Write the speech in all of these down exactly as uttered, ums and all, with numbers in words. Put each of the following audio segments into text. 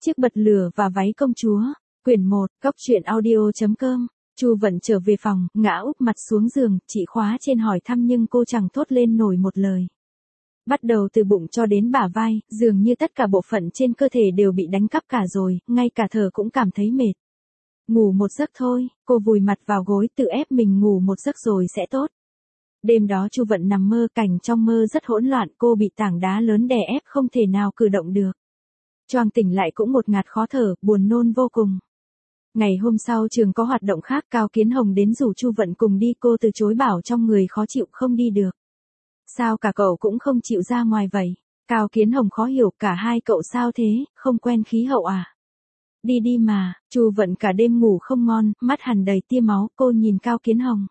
Chiếc bật lửa và váy công chúa, quyển một, góc truyện audio chấm com. Chu Vận trở về phòng, ngã úp mặt xuống giường, chị Khóa trên hỏi thăm nhưng cô chẳng thốt lên nổi một lời. Bắt đầu từ bụng cho đến bả vai, dường như tất cả bộ phận trên cơ thể đều bị đánh cắp cả rồi, ngay cả thở cũng cảm thấy mệt. Ngủ một giấc thôi, cô vùi mặt vào gối tự ép mình ngủ một giấc rồi sẽ tốt. Đêm đó Chu Vận nằm mơ, cảnh trong mơ rất hỗn loạn, cô bị tảng đá lớn đè ép không thể nào cử động được. Choàng tỉnh lại cũng ngột ngạt khó thở, buồn nôn vô cùng. Ngày hôm sau trường có hoạt động khác, Cao Kiến Hồng đến rủ Chu Vận cùng đi, cô từ chối bảo trong người khó chịu không đi được. Sao cả cậu cũng không chịu ra ngoài vậy? Cao Kiến Hồng khó hiểu, cả hai cậu sao thế, không quen khí hậu à? Đi đi mà. Chu Vận cả đêm ngủ không ngon, mắt hằn đầy tia máu, cô nhìn Cao Kiến Hồng.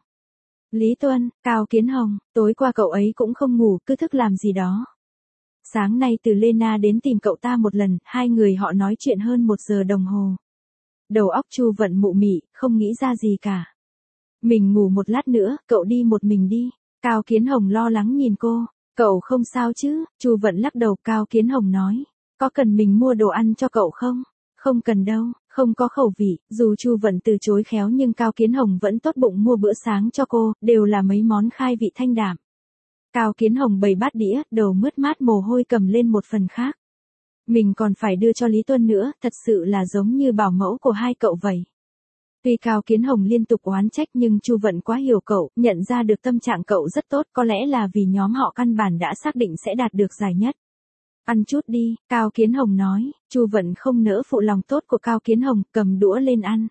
Lý Tuân, Cao Kiến Hồng, tối qua cậu ấy cũng không ngủ, cứ thức làm gì đó. Sáng nay từ Lena đến tìm cậu ta một lần, hai người họ nói chuyện hơn một giờ đồng hồ. Đầu óc Chu Vận mụ mị, không nghĩ ra gì cả. Mình ngủ một lát nữa, cậu đi một mình đi. Cao Kiến Hồng lo lắng nhìn cô. Cậu không sao chứ? Chu Vận lắc đầu. Cao Kiến Hồng nói. Có cần mình mua đồ ăn cho cậu không? Không cần đâu, không có khẩu vị. Dù Chu Vận từ chối khéo nhưng Cao Kiến Hồng vẫn tốt bụng mua bữa sáng cho cô, đều là mấy món khai vị thanh đạm. Cao Kiến Hồng bày bát đĩa, đầu mướt mát mồ hôi cầm lên một phần khác. Mình còn phải đưa cho Lý Tuân nữa, thật sự là giống như bảo mẫu của hai cậu vậy. Tuy Cao Kiến Hồng liên tục oán trách nhưng Chu Vận quá hiểu cậu, nhận ra được tâm trạng cậu rất tốt, có lẽ là vì nhóm họ căn bản đã xác định sẽ đạt được giải nhất. Ăn chút đi, Cao Kiến Hồng nói. Chu Vận không nỡ phụ lòng tốt của Cao Kiến Hồng, cầm đũa lên ăn.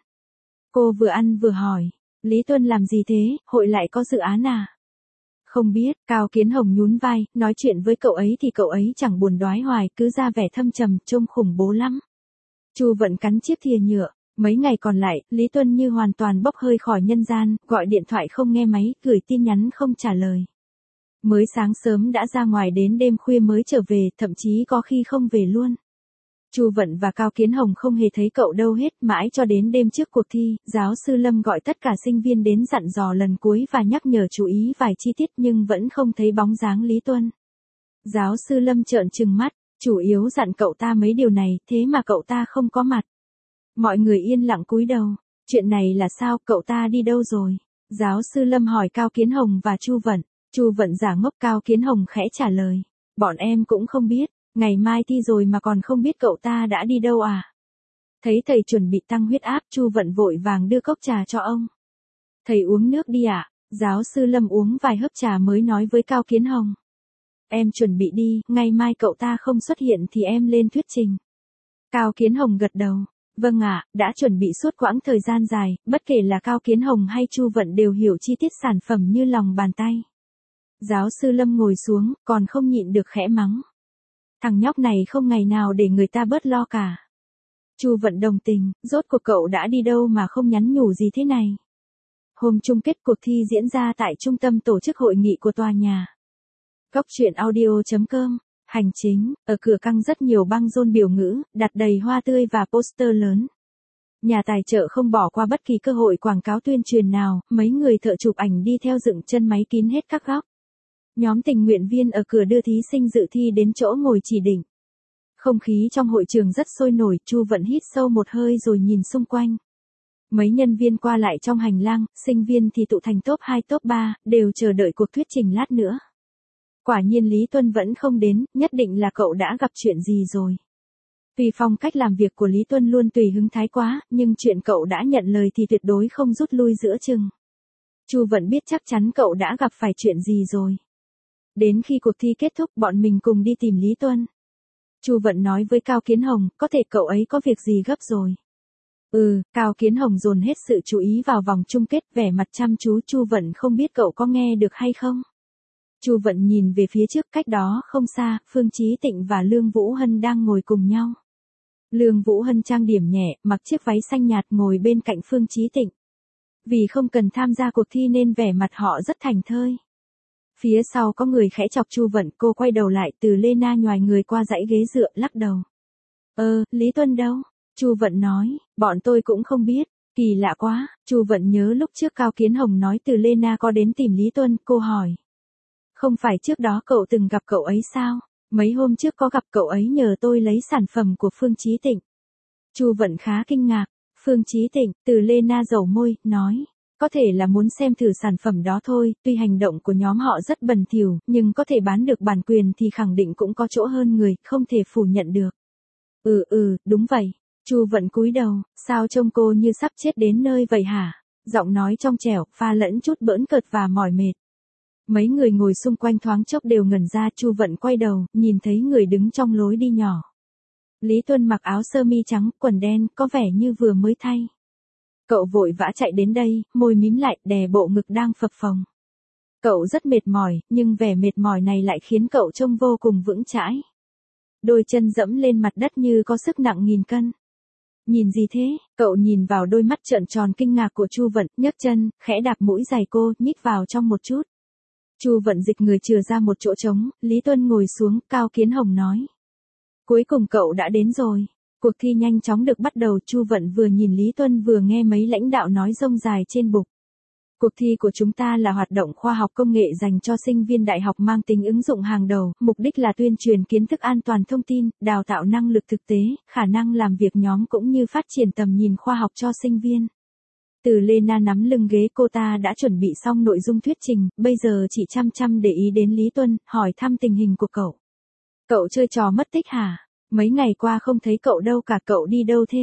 Cô vừa ăn vừa hỏi, Lý Tuân làm gì thế, hội lại có dự án à? Không biết. Cao Kiến Hồng nhún vai, nói chuyện với cậu ấy thì cậu ấy chẳng buồn đoái hoài, cứ ra vẻ thâm trầm, trông khủng bố lắm. Chu Vận cắn chiếc thìa nhựa. Mấy ngày còn lại, Lý Tuân như hoàn toàn bốc hơi khỏi nhân gian, gọi điện thoại không nghe máy, gửi tin nhắn không trả lời. Mới sáng sớm đã ra ngoài đến đêm khuya mới trở về, thậm chí có khi không về luôn. Chu Vận và Cao Kiến Hồng không hề thấy cậu đâu hết, mãi cho đến đêm trước cuộc thi, giáo sư Lâm gọi tất cả sinh viên đến dặn dò lần cuối và nhắc nhở chú ý vài chi tiết nhưng vẫn không thấy bóng dáng Lý Tuân. Giáo sư Lâm trợn trừng mắt, chủ yếu dặn cậu ta mấy điều này, thế mà cậu ta không có mặt. Mọi người yên lặng cúi đầu. Chuyện này là sao, cậu ta đi đâu rồi? Giáo sư Lâm hỏi Cao Kiến Hồng và Chu Vận. Chu Vận giả ngốc. Cao Kiến Hồng khẽ trả lời. Bọn em cũng không biết, ngày mai thi rồi mà còn không biết cậu ta đã đi đâu à? Thấy thầy chuẩn bị tăng huyết áp, Chu Vận vội vàng đưa cốc trà cho ông. Thầy uống nước đi ạ. À? Giáo sư Lâm uống vài hớp trà mới nói với Cao Kiến Hồng. Em chuẩn bị đi, ngày mai cậu ta không xuất hiện thì em lên thuyết trình. Cao Kiến Hồng gật đầu. Vâng ạ, đã chuẩn bị suốt quãng thời gian dài, bất kể là Cao Kiến Hồng hay Chu Vận đều hiểu chi tiết sản phẩm như lòng bàn tay. Giáo sư Lâm ngồi xuống, còn không nhịn được khẽ mắng. Thằng nhóc này không ngày nào để người ta bớt lo cả. Chu Vận đồng tình, rốt cuộc cậu đã đi đâu mà không nhắn nhủ gì thế này. Hôm chung kết cuộc thi diễn ra tại trung tâm tổ chức hội nghị của tòa nhà. Góc truyện audio chấm com. Hành chính, ở cửa căng rất nhiều băng rôn biểu ngữ, đặt đầy hoa tươi và poster lớn. Nhà tài trợ không bỏ qua bất kỳ cơ hội quảng cáo tuyên truyền nào, mấy người thợ chụp ảnh đi theo dựng chân máy kín hết các góc. Nhóm tình nguyện viên ở cửa đưa thí sinh dự thi đến chỗ ngồi chỉ định. Không khí trong hội trường rất sôi nổi, Chu Vận hít sâu một hơi rồi nhìn xung quanh. Mấy nhân viên qua lại trong hành lang, sinh viên thì tụ thành top hai top ba, đều chờ đợi cuộc thuyết trình lát nữa. Quả nhiên Lý Tuân vẫn không đến, nhất định là cậu đã gặp chuyện gì rồi. Tuy phong cách làm việc của Lý Tuân luôn tùy hứng thái quá, nhưng chuyện cậu đã nhận lời thì tuyệt đối không rút lui giữa chừng. Chu Vận biết chắc chắn cậu đã gặp phải chuyện gì rồi. Đến khi cuộc thi kết thúc bọn mình cùng đi tìm Lý Tuân. Chu Vận nói với Cao Kiến Hồng, có thể cậu ấy có việc gì gấp rồi. Ừ, Cao Kiến Hồng dồn hết sự chú ý vào vòng chung kết, vẻ mặt chăm chú. Chu Vận không biết cậu có nghe được hay không. Chu Vận nhìn về phía trước, cách đó không xa, Phương Chí Tịnh và Lương Vũ Hân đang ngồi cùng nhau. Lương Vũ Hân trang điểm nhẹ, mặc chiếc váy xanh nhạt ngồi bên cạnh Phương Chí Tịnh. Vì không cần tham gia cuộc thi nên vẻ mặt họ rất thảnh thơi. Phía sau có người khẽ chọc Chu Vận, cô quay đầu lại, Từ Lena nhoài người qua dãy ghế dựa, lắc đầu. Ơ, Lý Tuân đâu? Chu Vận nói, bọn tôi cũng không biết, kỳ lạ quá. Chu Vận nhớ lúc trước Cao Kiến Hồng nói Từ Lena có đến tìm Lý Tuân, cô hỏi. Không phải trước đó cậu từng gặp cậu ấy sao? Mấy hôm trước có gặp cậu ấy nhờ tôi lấy sản phẩm của Phương Chí Tịnh. Chu Vận khá kinh ngạc. Phương Chí Tịnh, Từ Lê Na dầu môi, nói. Có thể là muốn xem thử sản phẩm đó thôi, tuy hành động của nhóm họ rất bẩn thỉu, nhưng có thể bán được bản quyền thì khẳng định cũng có chỗ hơn người, không thể phủ nhận được. Ừ ừ, đúng vậy. Chu Vận cúi đầu, sao trông cô như sắp chết đến nơi vậy hả? Giọng nói trong trẻo, pha lẫn chút bỡn cợt và mỏi mệt. Mấy người ngồi xung quanh thoáng chốc đều ngẩn ra. Chu Vận quay đầu, nhìn thấy người đứng trong lối đi nhỏ. Lý Tuân mặc áo sơ mi trắng, quần đen, có vẻ như vừa mới thay. Cậu vội vã chạy đến đây, môi mím lại, đè bộ ngực đang phập phồng. Cậu rất mệt mỏi, nhưng vẻ mệt mỏi này lại khiến cậu trông vô cùng vững chãi. Đôi chân dẫm lên mặt đất như có sức nặng nghìn cân. Nhìn gì thế? Cậu nhìn vào đôi mắt trợn tròn kinh ngạc của Chu Vận, nhấc chân, khẽ đạp mũi giày cô, nhích vào trong một chút. Chu Vận dịch người chừa ra một chỗ trống, Lý Tuân ngồi xuống, Cao Kiến Hồng nói. Cuối cùng cậu đã đến rồi. Cuộc thi nhanh chóng được bắt đầu. Chu Vận vừa nhìn Lý Tuân vừa nghe mấy lãnh đạo nói rông dài trên bục. Cuộc thi của chúng ta là hoạt động khoa học công nghệ dành cho sinh viên đại học mang tính ứng dụng hàng đầu, mục đích là tuyên truyền kiến thức an toàn thông tin, đào tạo năng lực thực tế, khả năng làm việc nhóm cũng như phát triển tầm nhìn khoa học cho sinh viên. Từ Lê Na nắm lưng ghế, cô ta đã chuẩn bị xong nội dung thuyết trình, bây giờ chỉ chăm chăm để ý đến Lý Tuân, hỏi thăm tình hình của cậu. Cậu chơi trò mất tích hả? Mấy ngày qua không thấy cậu đâu cả, cậu đi đâu thế?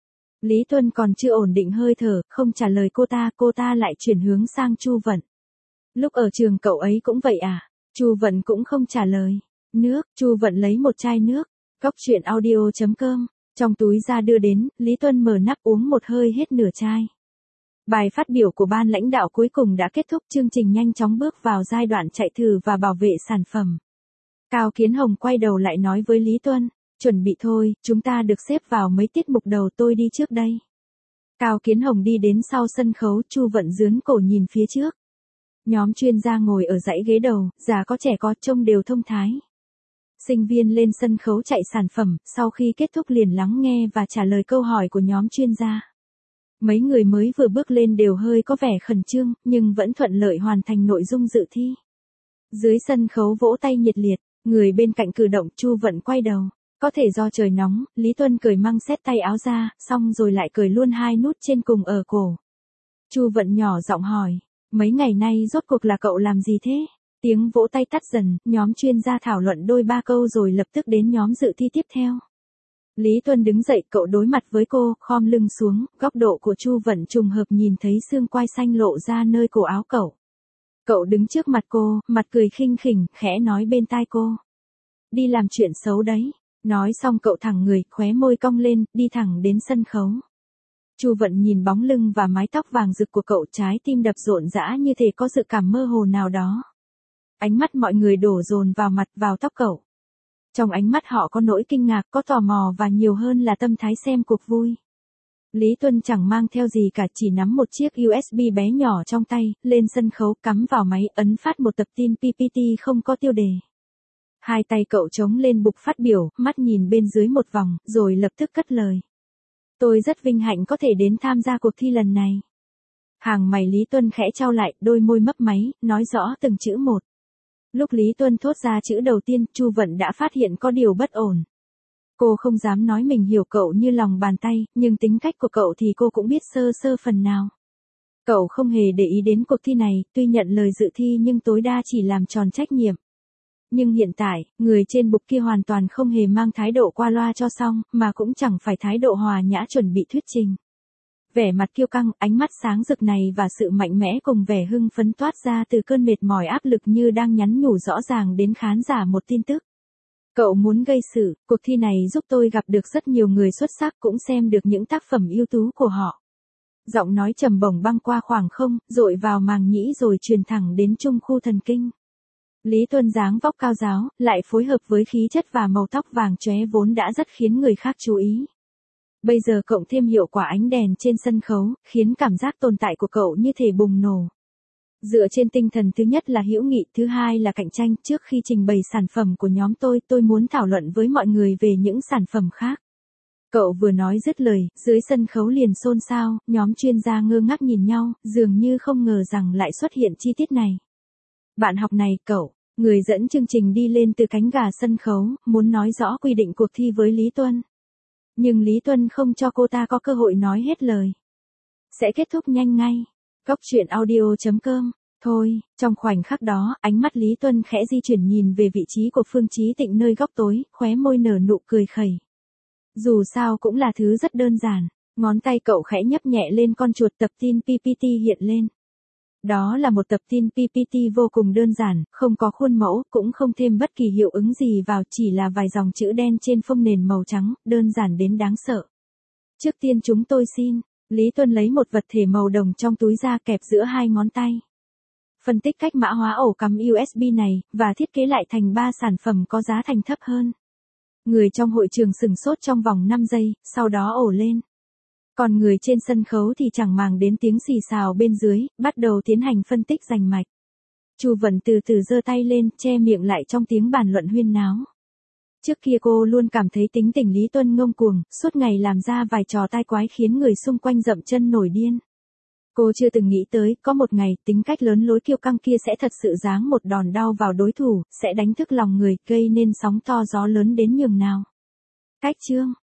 Lý Tuân còn chưa ổn định hơi thở, không trả lời cô ta, cô ta lại chuyển hướng sang Chu Vận. Lúc ở trường cậu ấy cũng vậy à? Chu Vận cũng không trả lời. Nước, Chu Vận lấy một chai nước. Góc chuyện audio chấm com. Trong túi ra đưa đến, Lý Tuân mở nắp uống một hơi hết nửa chai. Bài phát biểu của ban lãnh đạo cuối cùng đã kết thúc, chương trình nhanh chóng bước vào giai đoạn chạy thử và bảo vệ sản phẩm. Cao Kiến Hồng quay đầu lại nói với Lý Tuân. Chuẩn bị thôi, chúng ta được xếp vào mấy tiết mục đầu, tôi đi trước đây. Cao Kiến Hồng đi đến sau sân khấu, Chu Vận dướn cổ nhìn phía trước. Nhóm chuyên gia ngồi ở dãy ghế đầu, già có trẻ có, trông đều thông thái. Sinh viên lên sân khấu chạy sản phẩm, sau khi kết thúc liền lắng nghe và trả lời câu hỏi của nhóm chuyên gia. Mấy người mới vừa bước lên đều hơi có vẻ khẩn trương, nhưng vẫn thuận lợi hoàn thành nội dung dự thi. Dưới sân khấu vỗ tay nhiệt liệt, người bên cạnh cử động. Chu Vận quay đầu. Có thể do trời nóng, Lý Tuân cởi măng xét tay áo ra, xong rồi lại cởi luôn hai nút trên cùng ở cổ. Chu Vận nhỏ giọng hỏi, mấy ngày nay rốt cuộc là cậu làm gì thế? Tiếng vỗ tay tắt dần, nhóm chuyên gia thảo luận đôi ba câu rồi lập tức đến nhóm dự thi tiếp theo. Lý Tuân đứng dậy, cậu đối mặt với cô, khom lưng xuống, góc độ của Chu Vận trùng hợp nhìn thấy xương quai xanh lộ ra nơi cổ áo cậu. Cậu đứng trước mặt cô, mặt cười khinh khỉnh, khẽ nói bên tai cô. Đi làm chuyện xấu đấy. Nói xong cậu thẳng người, khóe môi cong lên, đi thẳng đến sân khấu. Chu Vận nhìn bóng lưng và mái tóc vàng rực của cậu, trái tim đập rộn rã như thể có dự cảm mơ hồ nào đó. Ánh mắt mọi người đổ dồn vào mặt, vào tóc cậu. Trong ánh mắt họ có nỗi kinh ngạc, có tò mò và nhiều hơn là tâm thái xem cuộc vui. Lý Tuân chẳng mang theo gì cả, chỉ nắm một chiếc u ét bê bé nhỏ trong tay, lên sân khấu, cắm vào máy, ấn phát một tập tin pê pê tê không có tiêu đề. Hai tay cậu chống lên bục phát biểu, mắt nhìn bên dưới một vòng, rồi lập tức cất lời. Tôi rất vinh hạnh có thể đến tham gia cuộc thi lần này. Hàng mày Lý Tuân khẽ chau lại, đôi môi mấp máy, nói rõ từng chữ một. Lúc Lý Tuân thốt ra chữ đầu tiên, Chu Vận đã phát hiện có điều bất ổn. Cô không dám nói mình hiểu cậu như lòng bàn tay, nhưng tính cách của cậu thì cô cũng biết sơ sơ phần nào. Cậu không hề để ý đến cuộc thi này, tuy nhận lời dự thi nhưng tối đa chỉ làm tròn trách nhiệm. Nhưng hiện tại, người trên bục kia hoàn toàn không hề mang thái độ qua loa cho xong, mà cũng chẳng phải thái độ hòa nhã chuẩn bị thuyết trình. Vẻ mặt kiêu căng, ánh mắt sáng rực này và sự mạnh mẽ cùng vẻ hưng phấn toát ra từ cơn mệt mỏi áp lực như đang nhắn nhủ rõ ràng đến khán giả một tin tức. Cậu muốn gây sự, cuộc thi này giúp tôi gặp được rất nhiều người xuất sắc, cũng xem được những tác phẩm ưu tú của họ. Giọng nói trầm bổng băng qua khoảng không, dội vào màng nhĩ rồi truyền thẳng đến trung khu thần kinh. Lý Tuân dáng vóc cao ráo, lại phối hợp với khí chất và màu tóc vàng chóe vốn đã rất khiến người khác chú ý. Bây giờ cộng thêm hiệu quả ánh đèn trên sân khấu, khiến cảm giác tồn tại của cậu như thể bùng nổ. Dựa trên tinh thần thứ nhất là hữu nghị, thứ hai là cạnh tranh, trước khi trình bày sản phẩm của nhóm tôi, tôi muốn thảo luận với mọi người về những sản phẩm khác. Cậu vừa nói dứt lời, dưới sân khấu liền xôn xao, nhóm chuyên gia ngơ ngác nhìn nhau, dường như không ngờ rằng lại xuất hiện chi tiết này. Bạn học này, cậu, người dẫn chương trình đi lên từ cánh gà sân khấu, muốn nói rõ quy định cuộc thi với Lý Tuân. Nhưng Lý Tuân không cho cô ta có cơ hội nói hết lời. Sẽ kết thúc nhanh ngay. Góc truyện audio chấm com. Thôi, trong khoảnh khắc đó, ánh mắt Lý Tuân khẽ di chuyển nhìn về vị trí của Phương Chí Tịnh nơi góc tối, khóe môi nở nụ cười khẩy. Dù sao cũng là thứ rất đơn giản. Ngón tay cậu khẽ nhấp nhẹ lên con chuột, tập tin pê pê tê hiện lên. Đó là một tập tin pê pê tê vô cùng đơn giản, không có khuôn mẫu, cũng không thêm bất kỳ hiệu ứng gì vào, chỉ là vài dòng chữ đen trên phông nền màu trắng, đơn giản đến đáng sợ. Trước tiên chúng tôi xin, Lý Tuân lấy một vật thể màu đồng trong túi ra kẹp giữa hai ngón tay. Phân tích cách mã hóa ổ cắm u ét bê này, và thiết kế lại thành ba sản phẩm có giá thành thấp hơn. Người trong hội trường sửng sốt trong vòng năm giây, sau đó ồ lên. Còn người trên sân khấu thì chẳng màng đến tiếng xì xào bên dưới, bắt đầu tiến hành phân tích rành mạch. Chu Vận từ từ giơ tay lên, che miệng lại trong tiếng bàn luận huyên náo. Trước kia cô luôn cảm thấy tính tình Lý Tuân ngông cuồng, suốt ngày làm ra vài trò tai quái khiến người xung quanh dậm chân nổi điên. Cô chưa từng nghĩ tới, có một ngày, tính cách lớn lối kiêu căng kia sẽ thật sự giáng một đòn đau vào đối thủ, sẽ đánh thức lòng người, gây nên sóng to gió lớn đến nhường nào. Cách chương